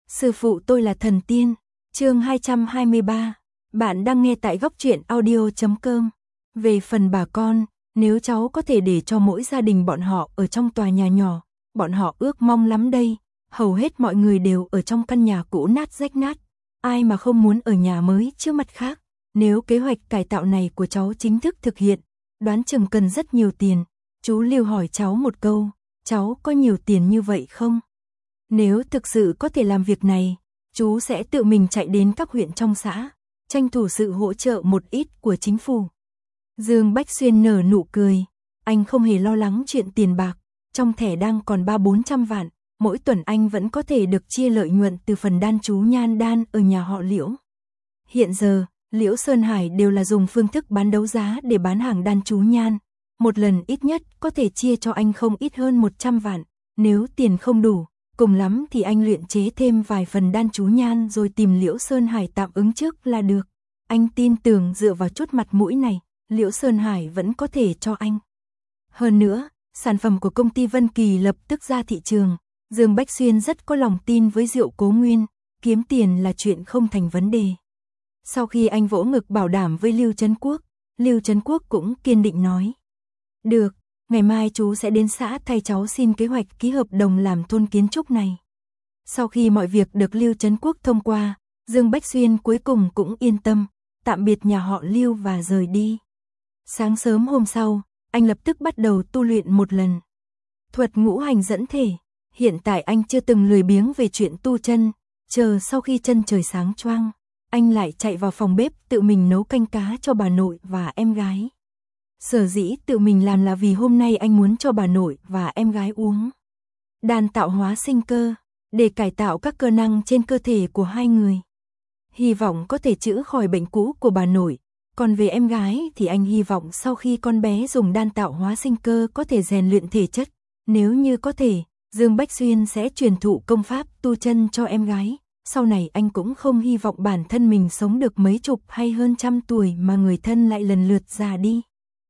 Sư phụ tôi là thần tiên. Chương 223. Bạn đang nghe tại góc truyện audio.com. Về phần bà con, nếu cháu có thể để cho mỗi gia đình bọn họ ở trong tòa nhà nhỏ, bọn họ ước mong lắm đây. Hầu hết mọi người đều ở trong căn nhà cũ nát rách nát. Ai mà không muốn ở nhà mới trước mặt khác. Nếu kế hoạch cải tạo này của cháu chính thức thực hiện, đoán chừng cần rất nhiều tiền. Chú Lưu hỏi cháu một câu, cháu có nhiều tiền như vậy không? Nếu thực sự có thể làm việc này, chú sẽ tự mình chạy đến các huyện trong xã, tranh thủ sự hỗ trợ một ít của chính phủ. Dương Bách Xuyên nở nụ cười, anh không hề lo lắng chuyện tiền bạc, trong thẻ đang còn 300-400 vạn, mỗi tuần anh vẫn có thể được chia lợi nhuận từ phần đan chú nhan đan ở nhà họ Liễu. Hiện giờ, Liễu Sơn Hải đều là dùng phương thức bán đấu giá để bán hàng đan chú nhan, một lần ít nhất có thể chia cho anh không ít hơn 100 vạn, nếu tiền không đủ, cùng lắm thì anh luyện chế thêm vài phần đan chú nhan rồi tìm Liễu Sơn Hải tạm ứng trước là được. Anh tin tưởng dựa vào chút mặt mũi này, Liễu Sơn Hải vẫn có thể cho anh. Hơn nữa, sản phẩm của công ty Vân Kỳ lập tức ra thị trường, Dương Bách Xuyên rất có lòng tin với Diệu Cố Nguyên, kiếm tiền là chuyện không thành vấn đề. Sau khi anh vỗ ngực bảo đảm với Lưu Trấn Quốc cũng kiên định nói. Được, ngày mai chú sẽ đến xã thay cháu xin kế hoạch ký hợp đồng làm thôn kiến trúc này. Sau khi mọi việc được Lưu Trấn Quốc thông qua, Dương Bách Xuyên cuối cùng cũng yên tâm, tạm biệt nhà họ Lưu và rời đi. Sáng sớm hôm sau, anh lập tức bắt đầu tu luyện một lần. Thuật ngũ hành dẫn thể, hiện tại anh chưa từng lười biếng về chuyện tu chân, chờ sau khi chân trời sáng choang, anh lại chạy vào phòng bếp tự mình nấu canh cá cho bà nội và em gái. Sở dĩ tự mình làm là vì hôm nay anh muốn cho bà nội và em gái uống đan tạo hóa sinh cơ, để cải tạo các cơ năng trên cơ thể của hai người. Hy vọng có thể chữa khỏi bệnh cũ của bà nội, còn về em gái thì anh hy vọng sau khi con bé dùng đan tạo hóa sinh cơ có thể rèn luyện thể chất. Nếu như có thể, Dương Bách Xuyên sẽ truyền thụ công pháp tu chân cho em gái. Sau này anh cũng không hy vọng bản thân mình sống được mấy chục hay hơn trăm tuổi mà người thân lại lần lượt già đi.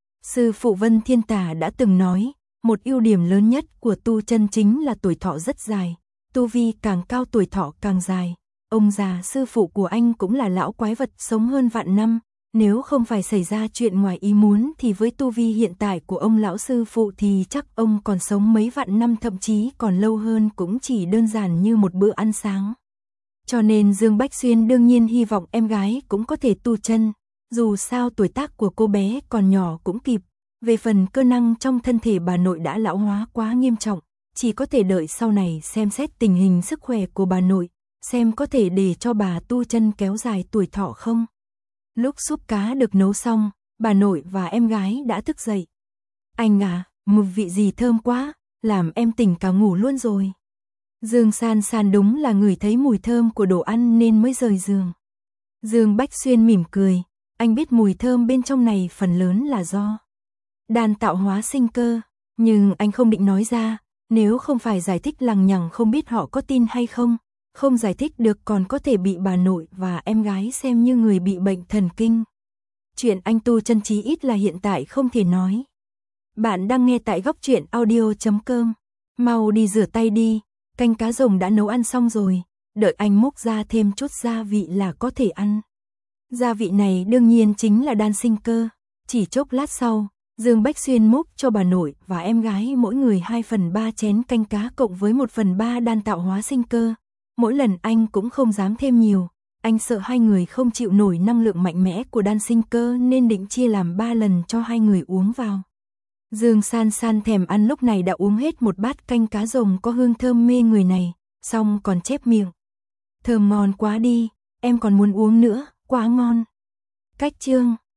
Sư phụ Vân Thiên Tà đã từng nói, một ưu điểm lớn nhất của tu chân chính là tuổi thọ rất dài, tu vi càng cao tuổi thọ càng dài. Ông già sư phụ của anh cũng là lão quái vật sống hơn vạn năm, nếu không phải xảy ra chuyện ngoài ý muốn thì với tu vi hiện tại của ông lão sư phụ thì chắc ông còn sống mấy vạn năm, thậm chí còn lâu hơn, cũng chỉ đơn giản như một bữa ăn sáng. Cho nên Dương Bách Xuyên đương nhiên hy vọng em gái cũng có thể tu chân. Dù sao tuổi tác của cô bé còn nhỏ cũng kịp, về phần cơ năng trong thân thể bà nội đã lão hóa quá nghiêm trọng, chỉ có thể đợi sau này xem xét tình hình sức khỏe của bà nội, xem có thể để cho bà tu chân kéo dài tuổi thọ không. Lúc súp cá được nấu xong, bà nội và em gái đã thức dậy. Anh à, mùi vị gì thơm quá, làm em tỉnh cả ngủ luôn rồi. Dương San San đúng là ngửi thấy mùi thơm của đồ ăn nên mới rời giường. Dương Bách Xuyên mỉm cười. Anh biết mùi thơm bên trong này phần lớn là do đan tạo hóa sinh cơ, nhưng anh không định nói ra, nếu không phải giải thích lằng nhằng không biết họ có tin hay không, không giải thích được còn có thể bị bà nội và em gái xem như người bị bệnh thần kinh. Chuyện anh tu chân chí ít là hiện tại không thể nói. Bạn đang nghe tại góc truyện audio.com, mau đi rửa tay đi, canh cá rồng đã nấu ăn xong rồi, đợi anh múc ra thêm chút gia vị là có thể ăn. Gia vị này đương nhiên chính là đan sinh cơ. Chỉ chốc lát sau, Dương Bách Xuyên múc cho bà nội và em gái mỗi người 2/3 chén canh cá cộng với 1/3 đan tạo hóa sinh cơ. Mỗi lần anh cũng không dám thêm nhiều, anh sợ hai người không chịu nổi năng lượng mạnh mẽ của đan sinh cơ nên định chia làm 3 lần cho hai người uống vào. Dương San San thèm ăn lúc này đã uống hết một bát canh cá rồng có hương thơm mê người này, xong còn chép miệng. Thơm ngon quá đi, em còn muốn uống nữa. Quá ngon. Cách chương